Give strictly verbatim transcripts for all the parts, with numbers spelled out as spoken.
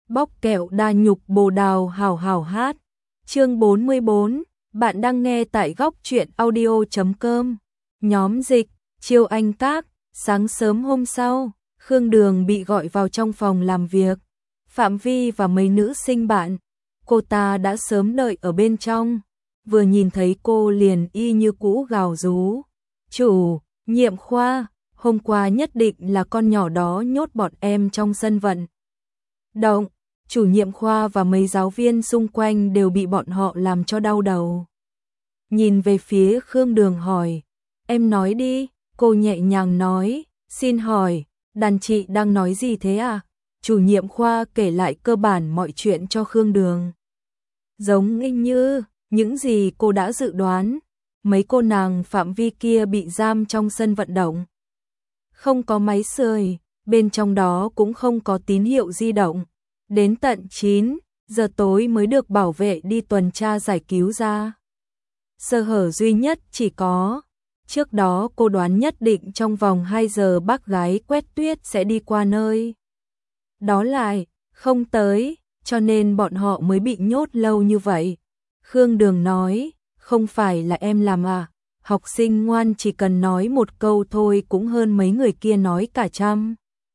bóc kẹo đa nhục bồ đào hảo hảo hát. Chương bốn mươi bốn, bạn đang nghe tại góc truyện audio chấm com. Nhóm dịch, Chiêu Anh Các. Sáng sớm hôm sau, Khương Đường bị gọi vào trong phòng làm việc. Phạm Vi và mấy nữ sinh bạn, cô ta đã sớm đợi ở bên trong. Vừa nhìn thấy cô liền y như cũ gào rú. Chủ nhiệm khoa, hôm qua nhất định là con nhỏ đó nhốt bọn em trong sân vận động. Chủ nhiệm khoa và mấy giáo viên xung quanh đều bị bọn họ làm cho đau đầu. Nhìn về phía Khương Đường hỏi, em nói đi, cô nhẹ nhàng nói, xin hỏi, đàn chị đang nói gì thế à? Chủ nhiệm khoa kể lại cơ bản mọi chuyện cho Khương Đường. Giống như những gì cô đã dự đoán, mấy cô nàng Phạm Vi kia bị giam trong sân vận động. Không có máy sưởi, bên trong đó cũng không có tín hiệu di động. Đến tận chín giờ tối mới được bảo vệ đi tuần tra giải cứu ra. Sơ hở duy nhất chỉ có, trước đó cô đoán nhất định trong vòng hai giờ bác gái Quét Tuyết sẽ đi qua nơi đó lại, không tới, cho nên bọn họ mới bị nhốt lâu như vậy. Khương Đường nói, không phải là em làm à, học sinh ngoan chỉ cần nói một câu thôi cũng hơn mấy người kia nói cả trăm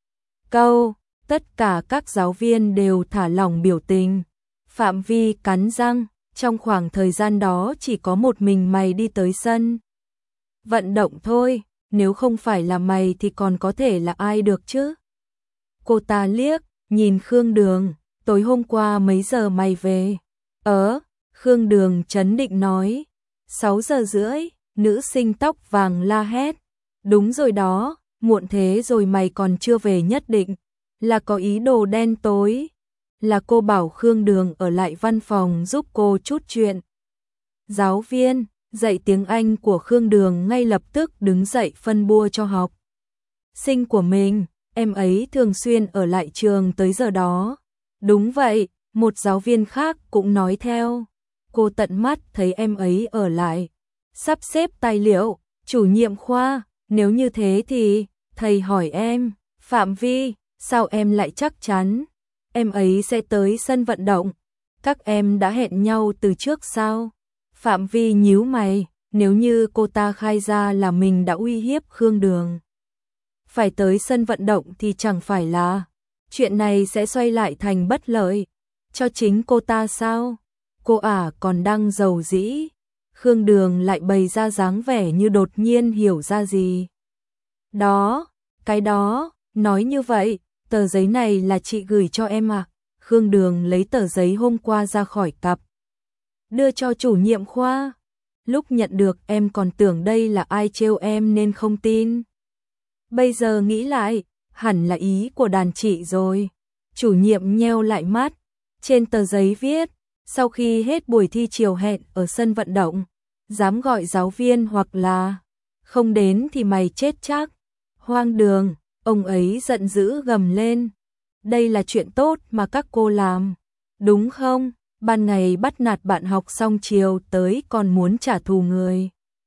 câu. Tất cả các giáo viên đều thả lỏng biểu tình. Phạm Vi cắn răng, trong khoảng thời gian đó chỉ có một mình mày đi tới sân vận động thôi, nếu không phải là mày thì còn có thể là ai được chứ? Cô ta liếc, nhìn Khương Đường, tối hôm qua mấy giờ mày về? Ờ, Khương Đường trấn định nói, sáu giờ rưỡi, nữ sinh tóc vàng la hét. Đúng rồi đó, muộn thế rồi mày còn chưa về nhất định, là có ý đồ đen tối. Là cô bảo Khương Đường ở lại văn phòng giúp cô chút chuyện. Giáo viên dạy tiếng Anh của Khương Đường ngay lập tức đứng dậy phân bua cho học sinh của mình, em ấy thường xuyên ở lại trường tới giờ đó. Đúng vậy, một giáo viên khác cũng nói theo. Cô tận mắt thấy em ấy ở lại, sắp xếp tài liệu. Chủ nhiệm khoa, nếu như thế thì, thầy hỏi em, Phạm Vi, sao em lại chắc chắn em ấy sẽ tới sân vận động? Các em đã hẹn nhau từ trước sao? Phạm Vi nhíu mày, nếu như cô ta khai ra là mình đã uy hiếp Khương Đường phải tới sân vận động thì chẳng phải là chuyện này sẽ xoay lại thành bất lợi cho chính cô ta sao? Cô ả còn đang giàu dĩ. Khương Đường lại bày ra dáng vẻ như đột nhiên hiểu ra gì. Đó, cái đó, nói như vậy, tờ giấy này là chị gửi cho em à? Khương Đường lấy tờ giấy hôm qua ra khỏi cặp, đưa cho chủ nhiệm khoa. Lúc nhận được em còn tưởng đây là ai trêu em nên không tin. Bây giờ nghĩ lại, hẳn là ý của đàn chị rồi. Chủ nhiệm nheo lại mắt, trên tờ giấy viết, sau khi hết buổi thi chiều hẹn ở sân vận động, dám gọi giáo viên hoặc là không đến thì mày chết chắc. Hoang đường, ông ấy giận dữ gầm lên. Đây là chuyện tốt mà các cô làm, đúng không? Ban ngày bắt nạt bạn học xong chiều tới còn muốn trả thù người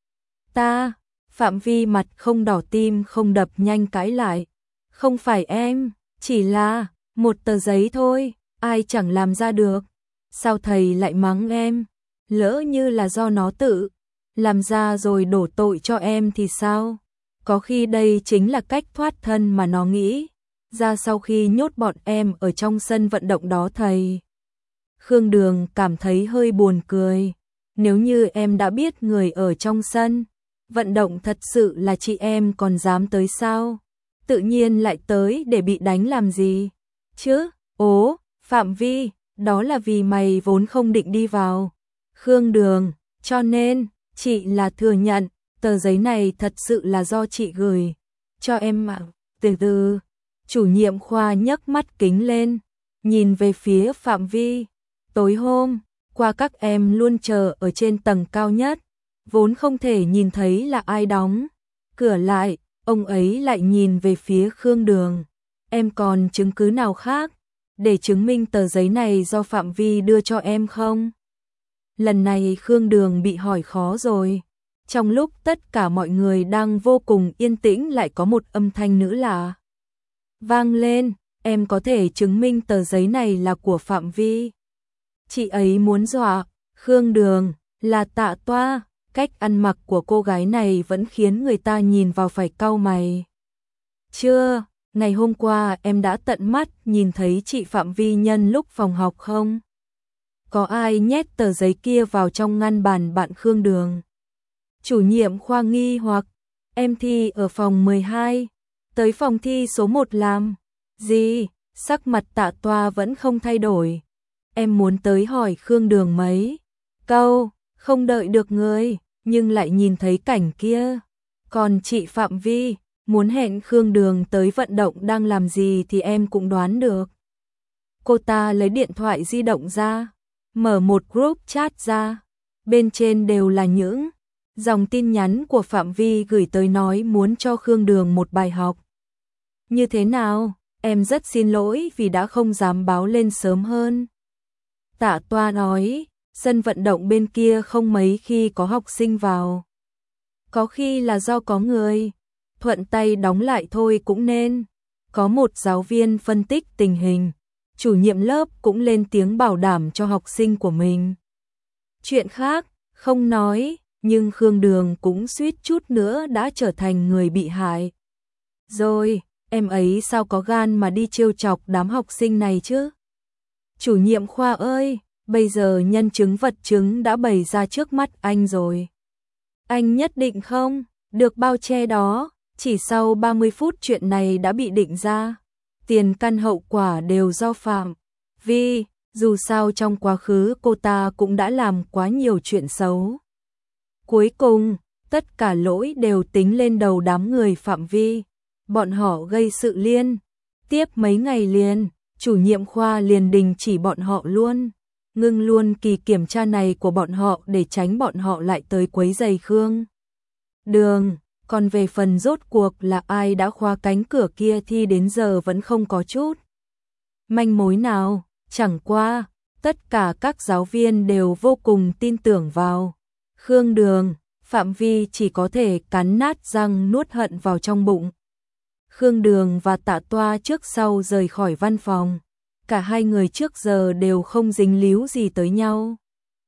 ta. Phạm Vi mặt không đỏ tim không đập nhanh cãi lại. Không phải em, chỉ là một tờ giấy thôi, ai chẳng làm ra được. Sao thầy lại mắng em? Lỡ như là do nó tự làm ra rồi đổ tội cho em thì sao? Có khi đây chính là cách thoát thân mà nó nghĩ ra sau khi nhốt bọn em ở trong sân vận động đó thầy. Khương Đường cảm thấy hơi buồn cười. Nếu như em đã biết người ở trong sân vận động thật sự là chị em còn dám tới sao? Tự nhiên lại tới để bị đánh làm gì? Chứ, ố, Phạm Vi, đó là vì mày vốn không định đi vào. Khương Đường, cho nên, chị là thừa nhận, tờ giấy này thật sự là do chị gửi cho em mà. Từ từ, chủ nhiệm khoa nhấc mắt kính lên, nhìn về phía Phạm Vi. Tối hôm qua các em luôn chờ ở trên tầng cao nhất, vốn không thể nhìn thấy là ai đóng cửa lại. Ông ấy lại nhìn về phía Khương Đường. Em còn chứng cứ nào khác để chứng minh tờ giấy này do Phạm Vi đưa cho em không? Lần này Khương Đường bị hỏi khó rồi. Trong lúc tất cả mọi người đang vô cùng yên tĩnh lại có một âm thanh nữ lạ vang lên. em có thể chứng minh tờ giấy này là của Phạm Vi. Chị ấy muốn dọa Khương Đường là Tạ Toa, cách ăn mặc của cô gái này vẫn khiến người ta nhìn vào phải cau mày. Chưa, ngày hôm qua em đã tận mắt nhìn thấy chị Phạm Vi nhân lúc phòng học không? Có ai nhét tờ giấy kia vào trong ngăn bàn bạn Khương Đường? Chủ nhiệm khoa nghi hoặc, em thi ở phòng mười hai, tới phòng thi số một làm gì? Sắc mặt Tạ Toa vẫn không thay đổi. Em muốn tới hỏi Khương Đường mấy câu, không đợi được người, nhưng lại nhìn thấy cảnh kia. Còn chị Phạm Vi muốn hẹn Khương Đường tới vận động đang làm gì thì em cũng đoán được. Cô ta lấy điện thoại di động ra, mở một group chat ra, bên trên đều là những dòng tin nhắn của Phạm Vi gửi tới nói muốn cho Khương Đường một bài học. Như thế nào? Em rất xin lỗi vì đã không dám báo lên sớm hơn. Tạ Toa nói, sân vận động bên kia không mấy khi có học sinh vào. Có khi là do có người thuận tay đóng lại thôi cũng nên. Có một giáo viên phân tích tình hình, chủ nhiệm lớp cũng lên tiếng bảo đảm cho học sinh của mình. Chuyện khác, không nói, nhưng Khương Đường cũng suýt chút nữa đã trở thành người bị hại. Rồi, em ấy sao có gan mà đi trêu chọc đám học sinh này chứ? Chủ nhiệm khoa ơi, bây giờ nhân chứng vật chứng đã bày ra trước mắt anh rồi. Anh nhất định không được bao che đó, chỉ sau ba mươi phút chuyện này đã bị định ra. Tiền căn hậu quả đều do Phạm Vi, dù sao trong quá khứ cô ta cũng đã làm quá nhiều chuyện xấu. Cuối cùng, tất cả lỗi đều tính lên đầu đám người Phạm Vi. Bọn họ gây sự liên tiếp mấy ngày liền, chủ nhiệm khoa liền đình chỉ bọn họ luôn, ngưng luôn kỳ kiểm tra này của bọn họ để tránh bọn họ lại tới quấy rầy Khương Đường. Còn về phần rốt cuộc là ai đã khóa cánh cửa kia thì đến giờ vẫn không có chút manh mối nào, chẳng qua tất cả các giáo viên đều vô cùng tin tưởng vào Khương Đường. Phạm Vi chỉ có thể cắn nát răng nuốt hận vào trong bụng. Khương Đường và Tạ Toa trước sau rời khỏi văn phòng, cả hai người trước giờ đều không dính líu gì tới nhau.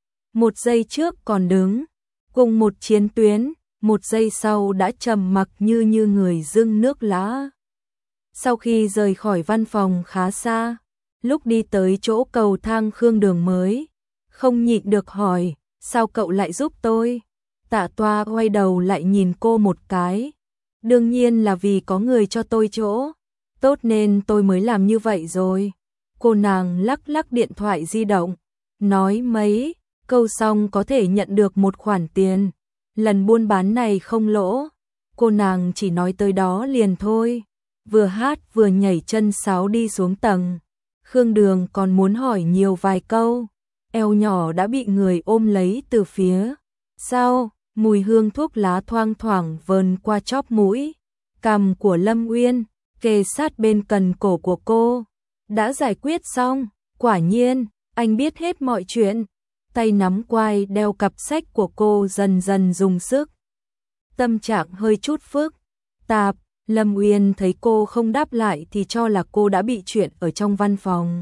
Một giây trước còn đứng cùng một chiến tuyến, một giây sau đã trầm mặc như như người dưng nước lã. Sau khi rời khỏi văn phòng khá xa, lúc đi tới chỗ cầu thang Khương Đường mới không nhịn được hỏi, sao cậu lại giúp tôi? Tạ Toa quay đầu lại nhìn cô một cái. Đương nhiên là vì có người cho tôi chỗ tốt nên tôi mới làm như vậy rồi. Cô nàng lắc lắc điện thoại di động, nói mấy câu xong có thể nhận được một khoản tiền. Lần buôn bán này không lỗ. Cô nàng chỉ nói tới đó liền thôi, vừa hát vừa nhảy chân sáo đi xuống tầng. Khương Đường còn muốn hỏi nhiều vài câu, eo nhỏ đã bị người ôm lấy từ phía sau. Mùi hương thuốc lá thoang thoảng vờn qua chóp mũi, cằm của Lâm Uyên kề sát bên cần cổ của cô. Đã giải quyết xong, quả nhiên, anh biết hết mọi chuyện. Tay nắm quai đeo cặp sách của cô dần dần dùng sức. Tâm trạng hơi chút phức tạp, Lâm Uyên thấy cô không đáp lại thì cho là cô đã bị chuyện ở trong văn phòng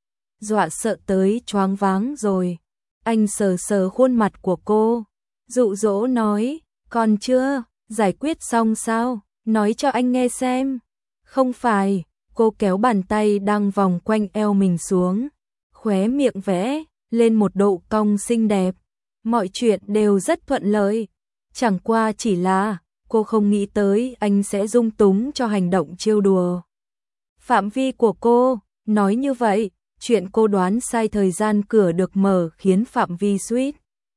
dọa sợ tới choáng váng rồi. Anh sờ sờ khuôn mặt của cô, dụ dỗ nói, còn chưa, giải quyết xong sao, nói cho anh nghe xem. Không phải, cô kéo bàn tay đang vòng quanh eo mình xuống, khóe miệng vẽ lên một độ cong xinh đẹp. Mọi chuyện đều rất thuận lợi, chẳng qua chỉ là cô không nghĩ tới anh sẽ dung túng cho hành động trêu đùa phạm vi của cô. Nói như vậy, chuyện cô đoán sai thời gian cửa được mở khiến Phạm Vi suýt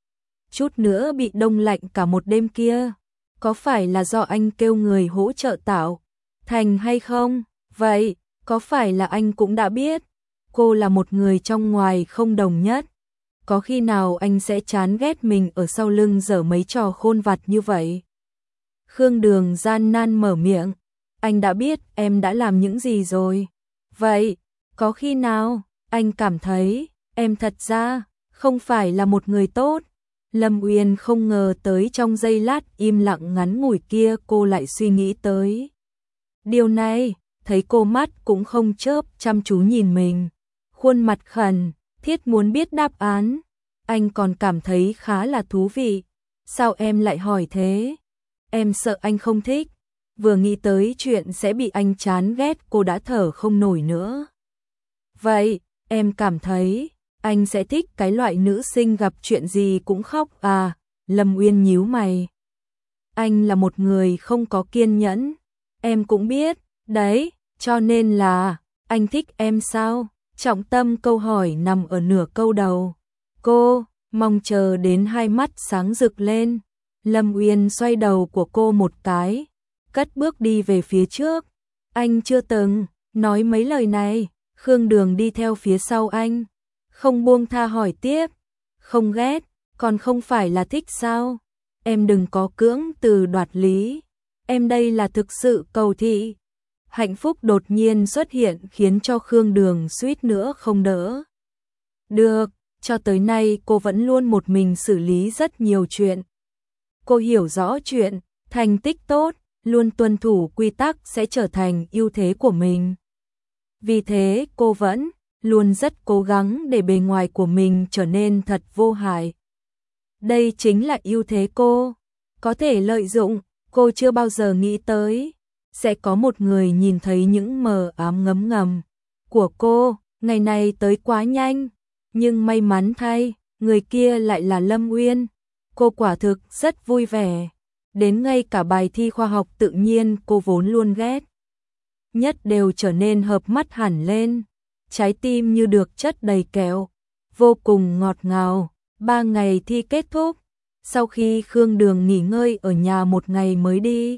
chút nữa bị đông lạnh cả một đêm kia. Có phải là do anh kêu người hỗ trợ tạo thành hay không? Vậy, có phải là anh cũng đã biết cô là một người trong ngoài không đồng nhất? Có khi nào anh sẽ chán ghét mình ở sau lưng giở mấy trò khôn vặt như vậy? Khương Đường gian nan mở miệng, anh đã biết em đã làm những gì rồi. Vậy, có khi nào anh cảm thấy em thật ra không phải là một người tốt? Lâm Uyên không ngờ tới trong giây lát im lặng ngắn ngủi kia cô lại suy nghĩ tới điều này. Thật thấy cô mắt cũng không chớp chăm chú nhìn mình, khuôn mặt khẩn, thiết muốn biết đáp án. Anh còn cảm thấy khá là thú vị. Sao em lại hỏi thế? Em sợ anh không thích. Vừa nghĩ tới chuyện sẽ bị anh chán ghét cô đã thở không nổi nữa. Vậy, em cảm thấy anh sẽ thích cái loại nữ sinh gặp chuyện gì cũng khóc à? Lâm Uyên nhíu mày. Anh là một người không có kiên nhẫn. Em cũng biết, đấy, cho nên là, anh thích em sao? Trọng tâm câu hỏi nằm ở nửa câu đầu. Cô, mong chờ đến hai mắt sáng rực lên. Lâm Uyên xoay đầu của cô một cái, cất bước đi về phía trước. Anh chưa từng nói mấy lời này. Khương Đường đi theo phía sau anh, không buông tha hỏi tiếp. Không ghét, còn không phải là thích sao? Em đừng có cưỡng từ đoạt lý. Em đây là thực sự cầu thị. Hạnh phúc đột nhiên xuất hiện khiến cho Khương Đường suýt nữa không đỡ được. Cho tới nay cô vẫn luôn một mình xử lý rất nhiều chuyện. Cô hiểu rõ chuyện, thành tích tốt, luôn tuân thủ quy tắc sẽ trở thành ưu thế của mình. Vì thế cô vẫn luôn rất cố gắng để bề ngoài của mình trở nên thật vô hại. Đây chính là ưu thế cô có thể lợi dụng. Cô chưa bao giờ nghĩ tới sẽ có một người nhìn thấy những mờ ám ngấm ngầm của cô. Ngày này tới quá nhanh, nhưng may mắn thay, người kia lại là Lâm Uyên. Cô quả thực rất vui vẻ. Đến ngay cả bài thi khoa học tự nhiên cô vốn luôn ghét nhất đều trở nên hợp mắt hẳn lên. Trái tim như được chất đầy kẹo, vô cùng ngọt ngào. Ba ngày thi kết thúc, sau khi Khương Đường nghỉ ngơi ở nhà một ngày mới đi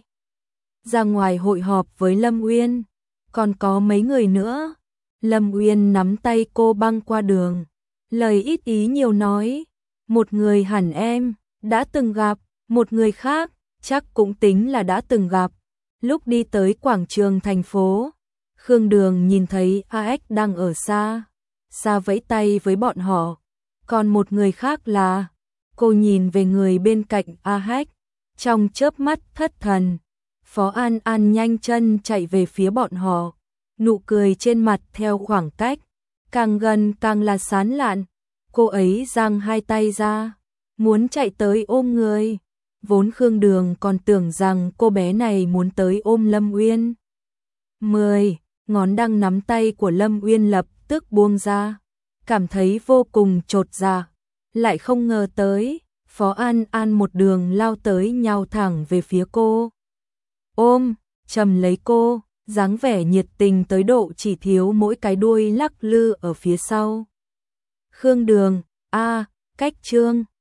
ra ngoài hội họp với Lâm Uyên. Còn có mấy người nữa. Lâm Uyên nắm tay cô băng qua đường, lời ít ý nhiều nói. Một người hẳn em đã từng gặp, một người khác chắc cũng tính là đã từng gặp. Lúc đi tới quảng trường thành phố, Khương Đường nhìn thấy a ếch đang ở xa, xa vẫy tay với bọn họ. Còn một người khác là, cô nhìn về người bên cạnh a ếch, trong chớp mắt thất thần. Phó An An nhanh chân chạy về phía bọn họ, nụ cười trên mặt theo khoảng cách càng gần càng là sán lạn. Cô ấy giang hai tay ra, muốn chạy tới ôm người. Vốn Khương Đường còn tưởng rằng cô bé này muốn tới ôm Lâm Uyên. Mười, ngón đang nắm tay của Lâm Uyên lập tức buông ra, cảm thấy vô cùng chột dạ. Lại không ngờ tới, Phó An An một đường lao tới nhào thẳng về phía cô. Ôm, chầm lấy cô, dáng vẻ nhiệt tình tới độ chỉ thiếu mỗi cái đuôi lắc lư ở phía sau. Khương Đường, a, cách trương.